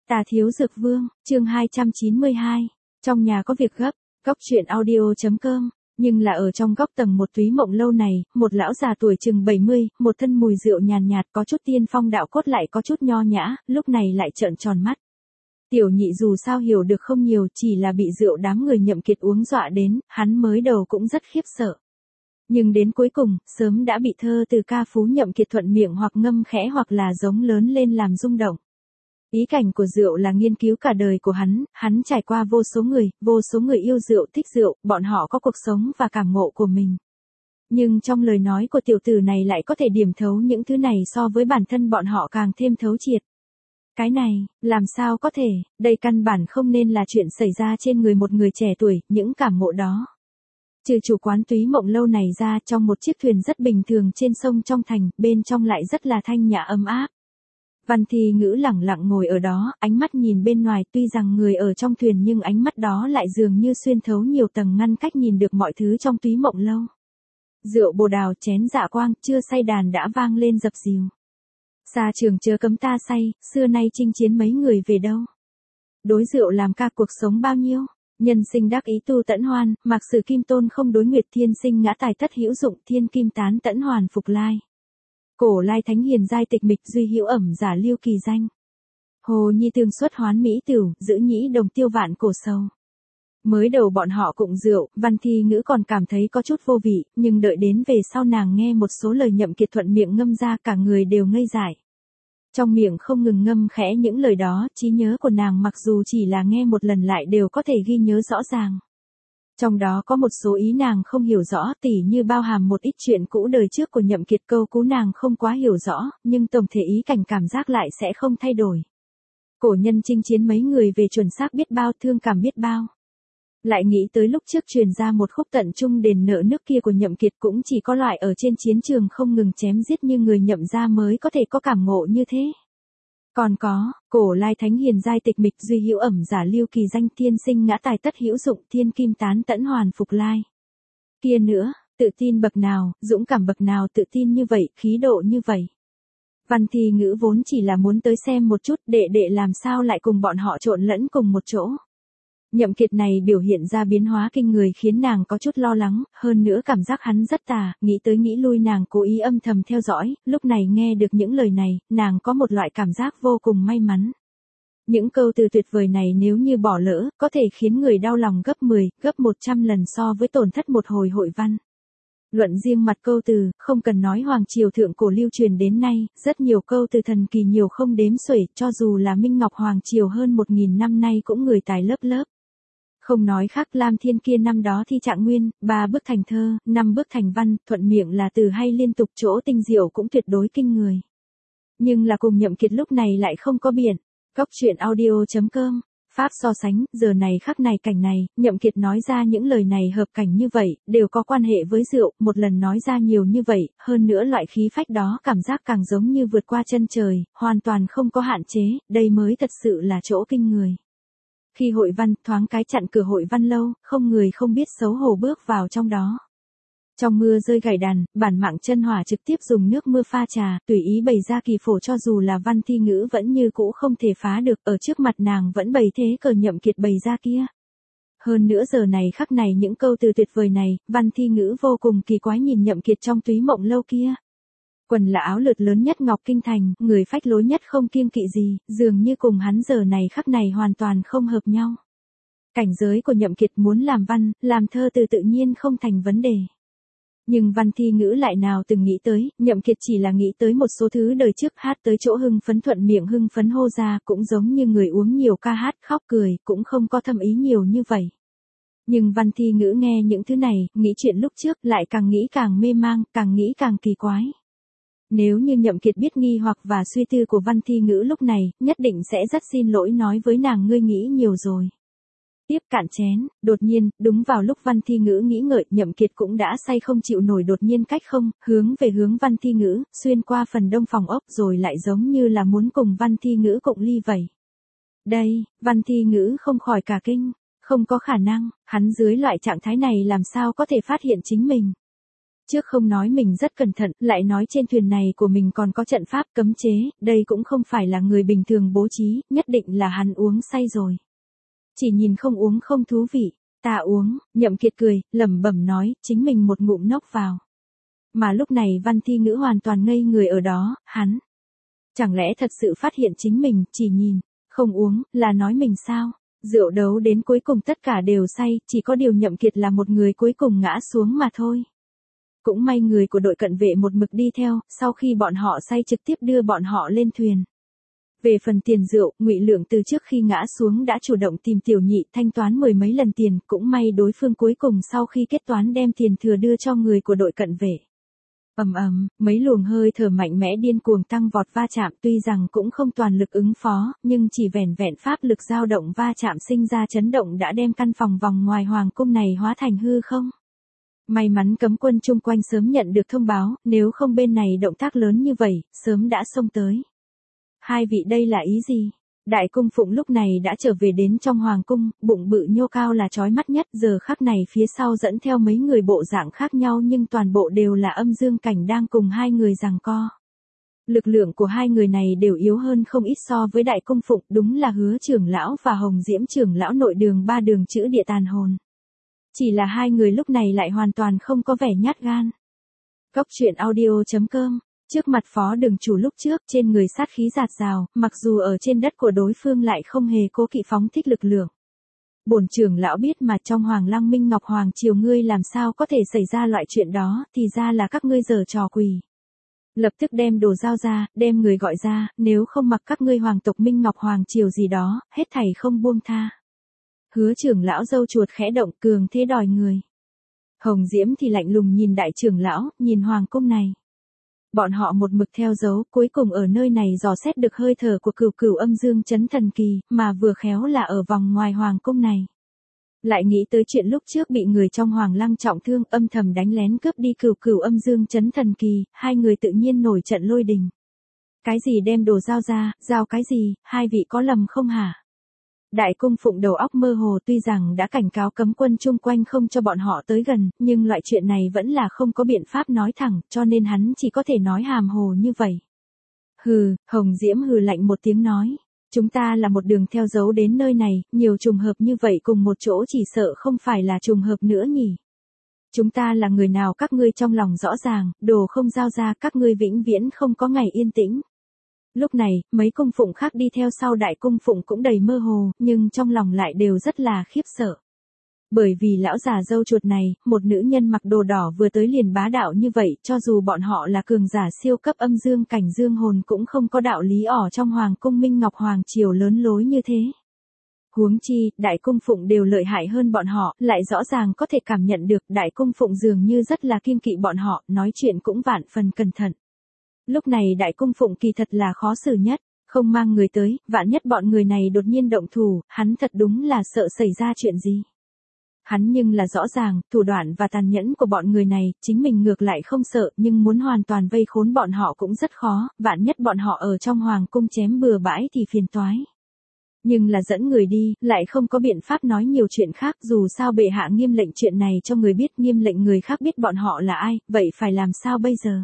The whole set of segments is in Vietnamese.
Tà Thiếu Dược Vương, chương 292. Trong nhà có việc gấp, góc truyện audio.com. Nhưng là ở trong góc tầng một Túy Mộng Lâu này, một lão già tuổi chừng 70, một thân mùi rượu nhàn nhạt, có chút tiên phong đạo cốt lại có chút nho nhã, lúc này lại trợn tròn mắt. Tiểu nhị dù sao hiểu được không nhiều, chỉ là bị rượu đám người Nhậm Kiệt uống dọa đến, hắn mới đầu cũng rất khiếp sợ. Nhưng đến cuối cùng, sớm đã bị thơ từ ca phú Nhậm Kiệt thuận miệng hoặc ngâm khẽ hoặc là giống lớn lên làm rung động. Ý cảnh của rượu là nghiên cứu cả đời của hắn trải qua vô số người yêu rượu thích rượu, bọn họ có cuộc sống và cảm ngộ của mình. Nhưng trong lời nói của tiểu tử này lại có thể điểm thấu những thứ này so với bản thân bọn họ càng thêm thấu triệt. Cái này, làm sao có thể, đây căn bản không nên là chuyện xảy ra trên người một người trẻ tuổi, những cảm ngộ đó. Trừ chủ quán Túy Mộng Lâu này ra, trong một chiếc thuyền rất bình thường trên sông trong thành, bên trong lại rất là thanh nhã ấm áp. Văn Thi Ngữ lẳng lặng ngồi ở đó, ánh mắt nhìn bên ngoài, tuy rằng người ở trong thuyền nhưng ánh mắt đó lại dường như xuyên thấu nhiều tầng ngăn cách nhìn được mọi thứ trong Túy Mộng Lâu. Rượu bồ đào chén dạ quang, chưa say đàn đã vang lên dập dìu. Xa trường chớ cấm ta say, xưa nay chinh chiến mấy người về đâu. Đối rượu làm ca cuộc sống bao nhiêu, nhân sinh đắc ý tu tẫn hoan, mặc sử kim tôn không đối nguyệt thiên sinh ngã tài tất hữu dụng thiên kim tán tẫn hoàn phục lai. Cổ lai thánh hiền giai tịch mịch duy hữu ẩm giả lưu kỳ danh. Hồ nhi tương xuất hoán mỹ tửu, giữ nhĩ đồng tiêu vạn cổ sâu. Mới đầu bọn họ cụng rượu, Văn Thi Ngữ còn cảm thấy có chút vô vị, nhưng đợi đến về sau nàng nghe một số lời Nhậm Kiệt thuận miệng ngâm ra cả người đều ngây dại. Trong miệng không ngừng ngâm khẽ những lời đó, trí nhớ của nàng mặc dù chỉ là nghe một lần lại đều có thể ghi nhớ rõ ràng. Trong đó có một số ý nàng không hiểu rõ, tỉ như bao hàm một ít chuyện cũ đời trước của Nhậm Kiệt, câu cú nàng không quá hiểu rõ, nhưng tổng thể ý cảnh cảm giác lại sẽ không thay đổi. Cổ nhân chinh chiến mấy người về chuẩn xác biết bao, thương cảm biết bao. Lại nghĩ tới lúc trước truyền ra một khúc tận trung đền nợ nước kia của Nhậm Kiệt, cũng chỉ có loại ở trên chiến trường không ngừng chém giết như người Nhậm gia mới có thể có cảm ngộ như thế. Còn có, cổ lai thánh hiền giai tịch mịch duy hữu ẩm giả lưu kỳ danh thiên sinh ngã tài tất hữu dụng thiên kim tán tẫn hoàn phục lai. Kia nữa, tự tin bậc nào, dũng cảm bậc nào, tự tin như vậy, khí độ như vậy. Văn Thi Ngữ vốn chỉ là muốn tới xem một chút đệ làm sao lại cùng bọn họ trộn lẫn cùng một chỗ. Nhậm Kiệt này biểu hiện ra biến hóa kinh người khiến nàng có chút lo lắng, hơn nữa cảm giác hắn rất tà, nghĩ tới nghĩ lui nàng cố ý âm thầm theo dõi, lúc này nghe được những lời này, nàng có một loại cảm giác vô cùng may mắn. Những câu từ tuyệt vời này nếu như bỏ lỡ, có thể khiến người đau lòng gấp 10, gấp 100 lần so với tổn thất một hồi hội văn. Luận riêng mặt câu từ, không cần nói hoàng triều thượng cổ lưu truyền đến nay, rất nhiều câu từ thần kỳ nhiều không đếm xuể, cho dù là Minh Ngọc hoàng triều hơn 1000 năm nay cũng người tài lớp lớp. Không nói khác, Lam Thiên kia năm đó thi trạng nguyên, 3 bước thành thơ, 5 bước thành văn, thuận miệng là từ hay liên tục, chỗ tinh diệu cũng tuyệt đối kinh người. Nhưng là cùng Nhậm Kiệt lúc này lại không có biển. Góc truyện audio.com. Pháp so sánh, giờ này khắc này cảnh này, Nhậm Kiệt nói ra những lời này hợp cảnh như vậy, đều có quan hệ với rượu, một lần nói ra nhiều như vậy, hơn nữa loại khí phách đó cảm giác càng giống như vượt qua chân trời, hoàn toàn không có hạn chế, đây mới thật sự là chỗ kinh người. Khi hội văn, thoáng cái chặn cửa hội văn lâu, không người không biết xấu hổ bước vào trong đó. Trong mưa rơi gảy đàn, bản mạng chân hỏa trực tiếp dùng nước mưa pha trà, tùy ý bày ra kỳ phổ cho dù là Văn Thi Ngữ vẫn như cũ không thể phá được, ở trước mặt nàng vẫn bày thế cờ Nhậm Kiệt bày ra kia. Hơn nữa giờ này khắc này những câu từ tuyệt vời này, Văn Thi Ngữ vô cùng kỳ quái nhìn Nhậm Kiệt trong Túy Mộng Lâu kia. Quần là áo lượt lớn nhất Ngọc Kinh Thành, người phách lối nhất không kiêng kỵ gì, dường như cùng hắn giờ này khắc này hoàn toàn không hợp nhau. Cảnh giới của Nhậm Kiệt muốn làm văn, làm thơ từ tự nhiên không thành vấn đề. Nhưng Văn Thi Ngữ lại nào từng nghĩ tới, Nhậm Kiệt chỉ là nghĩ tới một số thứ đời trước hát tới chỗ hưng phấn thuận miệng hưng phấn hô ra, cũng giống như người uống nhiều ca hát khóc cười, cũng không có thâm ý nhiều như vậy. Nhưng Văn Thi Ngữ nghe những thứ này, nghĩ chuyện lúc trước, lại càng nghĩ càng mê mang, càng nghĩ càng kỳ quái. Nếu như Nhậm Kiệt biết nghi hoặc và suy tư của Văn Thi Ngữ lúc này, nhất định sẽ rất xin lỗi nói với nàng ngươi nghĩ nhiều rồi. Tiếp cạn chén, đột nhiên, đúng vào lúc Văn Thi Ngữ nghĩ ngợi, Nhậm Kiệt cũng đã say không chịu nổi đột nhiên cách không, hướng về hướng Văn Thi Ngữ, xuyên qua phần đông phòng ốc rồi lại giống như là muốn cùng Văn Thi Ngữ cụng ly vậy. Đây, Văn Thi Ngữ không khỏi cả kinh, không có khả năng, hắn dưới loại trạng thái này làm sao có thể phát hiện chính mình. Trước không nói mình rất cẩn thận, lại nói trên thuyền này của mình còn có trận pháp cấm chế, đây cũng không phải là người bình thường bố trí, nhất định là hắn uống say rồi. Chỉ nhìn không uống không thú vị, ta uống, Nhậm Kiệt cười, lẩm bẩm nói, chính mình một ngụm nốc vào. Mà lúc này Văn Thi Ngữ hoàn toàn ngây người ở đó, hắn. Chẳng lẽ thật sự phát hiện chính mình, chỉ nhìn, không uống, là nói mình sao? Rượu đấu đến cuối cùng tất cả đều say, chỉ có điều Nhậm Kiệt là một người cuối cùng ngã xuống mà thôi. Cũng may người của đội cận vệ một mực đi theo, sau khi bọn họ say trực tiếp đưa bọn họ lên thuyền. Về phần tiền rượu, Ngụy Lượng từ trước khi ngã xuống đã chủ động tìm Tiểu Nhị thanh toán mười mấy lần tiền, cũng may đối phương cuối cùng sau khi kết toán đem tiền thừa đưa cho người của đội cận vệ. Ầm ầm, mấy luồng hơi thở mạnh mẽ điên cuồng tăng vọt va chạm, tuy rằng cũng không toàn lực ứng phó, nhưng chỉ vẻn vẹn pháp lực dao động va chạm sinh ra chấn động đã đem căn phòng vòng ngoài hoàng cung này hóa thành hư không. May mắn cấm quân chung quanh sớm nhận được thông báo, nếu không bên này động tác lớn như vậy, sớm đã xông tới. Hai vị đây là ý gì? Đại cung phụng lúc này đã trở về đến trong hoàng cung, bụng bự nhô cao là chói mắt nhất, giờ khắc này phía sau dẫn theo mấy người bộ dạng khác nhau nhưng toàn bộ đều là Âm Dương Cảnh đang cùng hai người giằng co. Lực lượng của hai người này đều yếu hơn không ít so với đại cung phụng, đúng là Hứa trưởng lão và Hồng Diễm trưởng lão nội đường ba đường chữ địa tàn hồn. Chỉ là hai người lúc này lại hoàn toàn không có vẻ nhát gan. Góc truyện audio.com. Trước mặt phó đường chủ lúc trước, trên người sát khí rạt rào, mặc dù ở trên đất của đối phương lại không hề cố kỵ phóng thích lực lượng. Bổn trưởng lão biết mà trong Hoàng Lăng Minh Ngọc Hoàng triều ngươi làm sao có thể xảy ra loại chuyện đó, thì ra là các ngươi giở trò quỷ. Lập tức đem đồ giao ra, đem người gọi ra, nếu không mặc các ngươi hoàng tộc Minh Ngọc Hoàng triều gì đó, hết thảy không buông tha. Hứa trưởng lão râu chuột khẽ động, cường thế đòi người. Hồng Diễm thì lạnh lùng nhìn đại trưởng lão, nhìn hoàng cung này. Bọn họ một mực theo dấu, cuối cùng ở nơi này dò xét được hơi thở của cửu cửu âm dương chấn thần kỳ, mà vừa khéo là ở vòng ngoài hoàng cung này. Lại nghĩ tới chuyện lúc trước bị người trong Hoàng Lăng trọng thương, âm thầm đánh lén cướp đi cửu cửu âm dương chấn thần kỳ, hai người tự nhiên nổi trận lôi đình. Cái gì đem đồ giao ra, giao cái gì, hai vị có lầm không hả? Đại cung phụng đầu óc mơ hồ, tuy rằng đã cảnh cáo cấm quân chung quanh không cho bọn họ tới gần, nhưng loại chuyện này vẫn là không có biện pháp nói thẳng, cho nên hắn chỉ có thể nói hàm hồ như vậy. Hừ, Hồng Diễm hừ lạnh một tiếng nói. Chúng ta là một đường theo dấu đến nơi này, nhiều trùng hợp như vậy cùng một chỗ chỉ sợ không phải là trùng hợp nữa nhỉ. Chúng ta là người nào các ngươi trong lòng rõ ràng, đồ không giao ra các ngươi vĩnh viễn không có ngày yên tĩnh. Lúc này, mấy cung phụng khác đi theo sau đại cung phụng cũng đầy mơ hồ, nhưng trong lòng lại đều rất là khiếp sợ. Bởi vì lão già râu chuột này, một nữ nhân mặc đồ đỏ vừa tới liền bá đạo như vậy, cho dù bọn họ là cường giả siêu cấp âm dương cảnh dương hồn cũng không có đạo lý ở trong hoàng cung Minh Ngọc Hoàng triều lớn lối như thế. Huống chi, đại cung phụng đều lợi hại hơn bọn họ, lại rõ ràng có thể cảm nhận được đại cung phụng dường như rất là kiêng kỵ bọn họ, nói chuyện cũng vạn phần cẩn thận. Lúc này đại cung phụng kỳ thật là khó xử nhất, không mang người tới, vạn nhất bọn người này đột nhiên động thủ, hắn thật đúng là sợ xảy ra chuyện gì. Hắn nhưng là rõ ràng, thủ đoạn và tàn nhẫn của bọn người này, chính mình ngược lại không sợ, nhưng muốn hoàn toàn vây khốn bọn họ cũng rất khó, vạn nhất bọn họ ở trong hoàng cung chém bừa bãi thì phiền toái. Nhưng là dẫn người đi, lại không có biện pháp nói nhiều chuyện khác, dù sao bệ hạ nghiêm lệnh chuyện này cho người biết, nghiêm lệnh người khác biết bọn họ là ai, vậy phải làm sao bây giờ?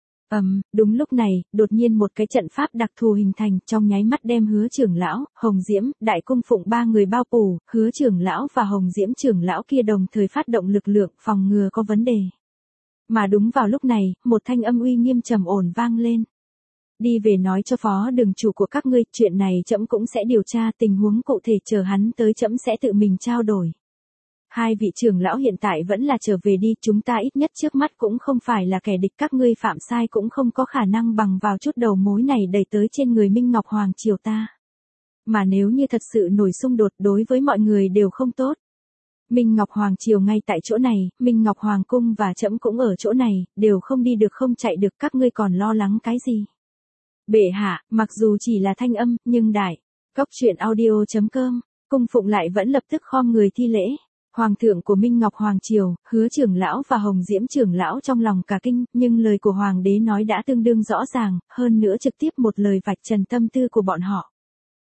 Đúng lúc này, đột nhiên một cái trận pháp đặc thù hình thành, trong nháy mắt đem Hứa trưởng lão, Hồng Diễm, đại cung phụng ba người bao phủ, Hứa trưởng lão và Hồng Diễm trưởng lão kia đồng thời phát động lực lượng phòng ngừa có vấn đề. Mà đúng vào lúc này, một thanh âm uy nghiêm trầm ổn vang lên. Đi về nói cho phó đường chủ của các ngươi, chuyện này trẫm cũng sẽ điều tra, tình huống cụ thể chờ hắn tới trẫm sẽ tự mình trao đổi. Hai vị trưởng lão hiện tại vẫn là trở về đi, chúng ta ít nhất trước mắt cũng không phải là kẻ địch, các ngươi phạm sai cũng không có khả năng bằng vào chút đầu mối này đẩy tới trên người Minh Ngọc Hoàng triều ta. Mà nếu như thật sự nổi xung đột đối với mọi người đều không tốt. Minh Ngọc Hoàng triều ngay tại chỗ này, Minh Ngọc Hoàng cung và trẫm cũng ở chỗ này, đều không đi được không chạy được, các ngươi còn lo lắng cái gì? Bệ hạ, mặc dù chỉ là thanh âm, nhưng đại. Góc truyện audio.com, cung phụng lại vẫn lập tức khom người thi lễ. Hoàng thượng của Minh Ngọc Hoàng triều, Hứa trưởng lão và Hồng Diễm trưởng lão trong lòng cả kinh, nhưng lời của hoàng đế nói đã tương đương rõ ràng, hơn nữa trực tiếp một lời vạch trần tâm tư của bọn họ.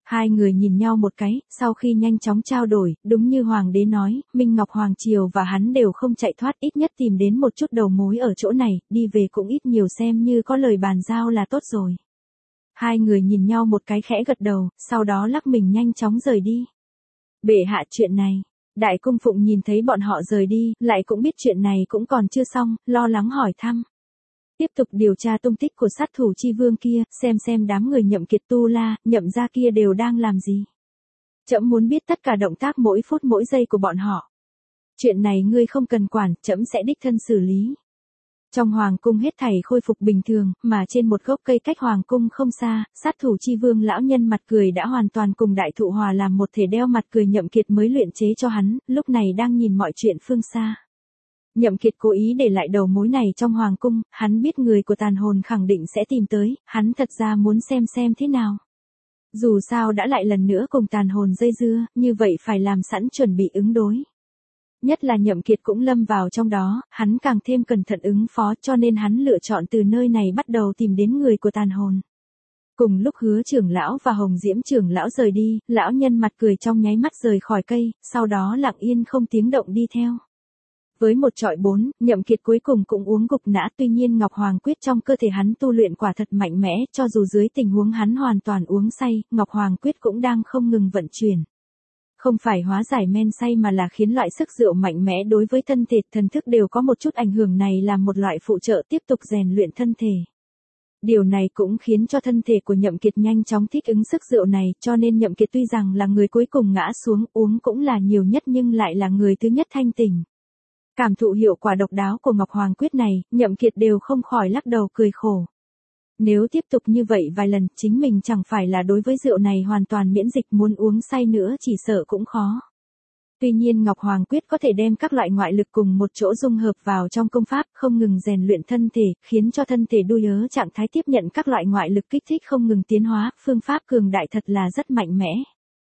Hai người nhìn nhau một cái, sau khi nhanh chóng trao đổi, đúng như hoàng đế nói, Minh Ngọc Hoàng Triều và hắn đều không chạy thoát, ít nhất tìm đến một chút đầu mối ở chỗ này, đi về cũng ít nhiều xem như có lời bàn giao là tốt rồi. Hai người nhìn nhau một cái khẽ gật đầu, sau đó lắc mình nhanh chóng rời đi. Bệ hạ, chuyện này. Đại cung phụng nhìn thấy bọn họ rời đi, lại cũng biết chuyện này cũng còn chưa xong, lo lắng hỏi thăm. Tiếp tục điều tra tung tích của sát thủ chi vương kia, xem đám người Nhậm Kiệt, Tu La, Nhậm gia kia đều đang làm gì. Trẫm muốn biết tất cả động tác mỗi phút mỗi giây của bọn họ. Chuyện này ngươi không cần quản, trẫm sẽ đích thân xử lý. Trong hoàng cung hết thảy khôi phục bình thường, mà trên một gốc cây cách hoàng cung không xa, sát thủ chi vương lão nhân mặt cười đã hoàn toàn cùng đại thụ hòa làm một thể, đeo mặt cười Nhậm Kiệt mới luyện chế cho hắn, lúc này đang nhìn mọi chuyện phương xa. Nhậm Kiệt cố ý để lại đầu mối này trong hoàng cung, hắn biết người của tàn hồn khẳng định sẽ tìm tới, hắn thật ra muốn xem thế nào. Dù sao đã lại lần nữa cùng tàn hồn dây dưa, như vậy phải làm sẵn chuẩn bị ứng đối. Nhất là Nhậm Kiệt cũng lâm vào trong đó, hắn càng thêm cẩn thận ứng phó, cho nên hắn lựa chọn từ nơi này bắt đầu tìm đến người của tàn hồn. Cùng lúc Hứa trưởng lão và Hồng Diễm trưởng lão rời đi, lão nhân mặt cười trong nháy mắt rời khỏi cây, sau đó lặng yên không tiếng động đi theo. Với một trọi 4, Nhậm Kiệt cuối cùng cũng uống gục ngã, tuy nhiên Ngọc Hoàng Quyết trong cơ thể hắn tu luyện quả thật mạnh mẽ, cho dù dưới tình huống hắn hoàn toàn uống say, Ngọc Hoàng Quyết cũng đang không ngừng vận chuyển. Không phải hóa giải men say mà là khiến loại sức rượu mạnh mẽ đối với thân thể, thần thức đều có một chút ảnh hưởng, này là một loại phụ trợ tiếp tục rèn luyện thân thể. Điều này cũng khiến cho thân thể của Nhậm Kiệt nhanh chóng thích ứng sức rượu này, cho nên Nhậm Kiệt tuy rằng là người cuối cùng ngã xuống, uống cũng là nhiều nhất nhưng lại là người thứ nhất thanh tỉnh. Cảm thụ hiệu quả độc đáo của Ngọc Hoàng Quyết này, Nhậm Kiệt đều không khỏi lắc đầu cười khổ. Nếu tiếp tục như vậy vài lần, chính mình chẳng phải là đối với rượu này hoàn toàn miễn dịch, muốn uống say nữa chỉ sợ cũng khó. Tuy nhiên Ngọc Hoàng Quyết có thể đem các loại ngoại lực cùng một chỗ dung hợp vào trong công pháp, không ngừng rèn luyện thân thể, khiến cho thân thể đuôi ớ trạng thái tiếp nhận các loại ngoại lực kích thích không ngừng tiến hóa, phương pháp cường đại thật là rất mạnh mẽ.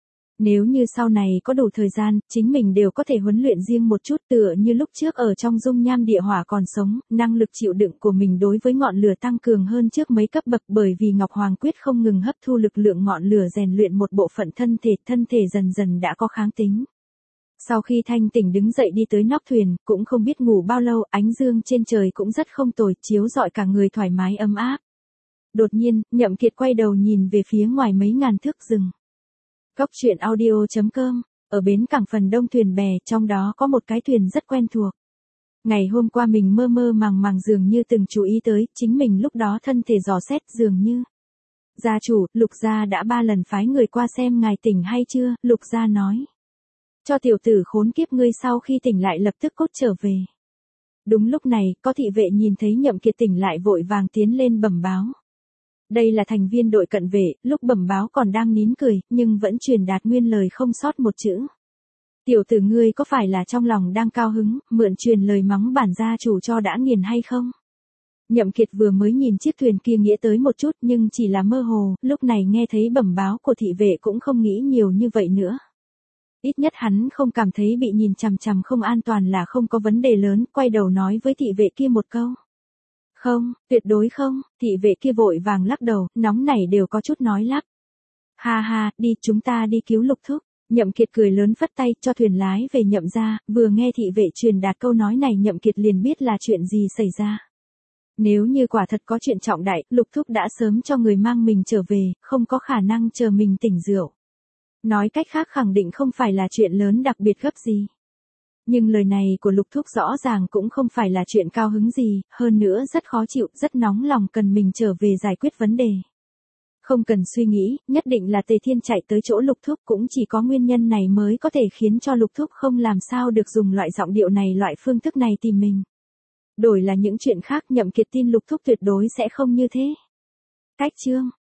Nếu như sau này có đủ thời gian, chính mình đều có thể huấn luyện riêng một chút, tựa như lúc trước ở trong dung nham địa hỏa còn sống, năng lực chịu đựng của mình đối với ngọn lửa tăng cường hơn trước mấy cấp bậc, bởi vì Ngọc Hoàng Quyết không ngừng hấp thu lực lượng ngọn lửa rèn luyện một bộ phận thân thể dần dần đã có kháng tính. Sau khi thanh tỉnh đứng dậy đi tới nóc thuyền, cũng không biết ngủ bao lâu, ánh dương trên trời cũng rất không tồi, chiếu rọi cả người thoải mái ấm áp. Đột nhiên, Nhậm Kiệt quay đầu nhìn về phía ngoài mấy ngàn thước rừng. Góc truyện audio.com, ở bến cảng phần đông thuyền bè, trong đó có một cái thuyền rất quen thuộc. Ngày hôm qua mình mơ màng dường như từng chú ý tới, chính mình lúc đó thân thể dò xét dường như. Gia chủ, Lục gia đã 3 lần phái người qua xem ngài tỉnh hay chưa, Lục gia nói. Cho tiểu tử khốn kiếp ngươi sau khi tỉnh lại lập tức cốt trở về. Đúng lúc này, có thị vệ nhìn thấy Nhậm Kiệt tỉnh lại vội vàng tiến lên bẩm báo. Đây là thành viên đội cận vệ, lúc bẩm báo còn đang nín cười, nhưng vẫn truyền đạt nguyên lời không sót một chữ. Tiểu tử ngươi có phải là trong lòng đang cao hứng, mượn truyền lời mắng bản gia chủ cho đã nghiền hay không? Nhậm Kiệt vừa mới nhìn chiếc thuyền kia nghĩa tới một chút nhưng chỉ là mơ hồ, lúc này nghe thấy bẩm báo của thị vệ cũng không nghĩ nhiều như vậy nữa. Ít nhất hắn không cảm thấy bị nhìn chằm chằm không an toàn là không có vấn đề lớn, quay đầu nói với thị vệ kia một câu. Không, tuyệt đối không, thị vệ kia vội vàng lắc đầu, nóng nảy đều có chút nói lắp. Ha ha, đi chúng ta đi cứu Lục thúc. Nhậm Kiệt cười lớn phất tay cho thuyền lái về Nhậm gia, vừa nghe thị vệ truyền đạt câu nói này Nhậm Kiệt liền biết là chuyện gì xảy ra. Nếu như quả thật có chuyện trọng đại, Lục thúc đã sớm cho người mang mình trở về, không có khả năng chờ mình tỉnh rượu. Nói cách khác khẳng định không phải là chuyện lớn đặc biệt gấp gì. Nhưng lời này của Lục thúc rõ ràng cũng không phải là chuyện cao hứng gì, hơn nữa rất khó chịu, rất nóng lòng cần mình trở về giải quyết vấn đề. Không cần suy nghĩ, nhất định là Tề Thiên chạy tới chỗ Lục thúc, cũng chỉ có nguyên nhân này mới có thể khiến cho Lục thúc không làm sao được dùng loại giọng điệu này, loại phương thức này tìm mình. Đổi là những chuyện khác Nhậm Kiệt tin Lục thúc tuyệt đối sẽ không như thế. Cách chương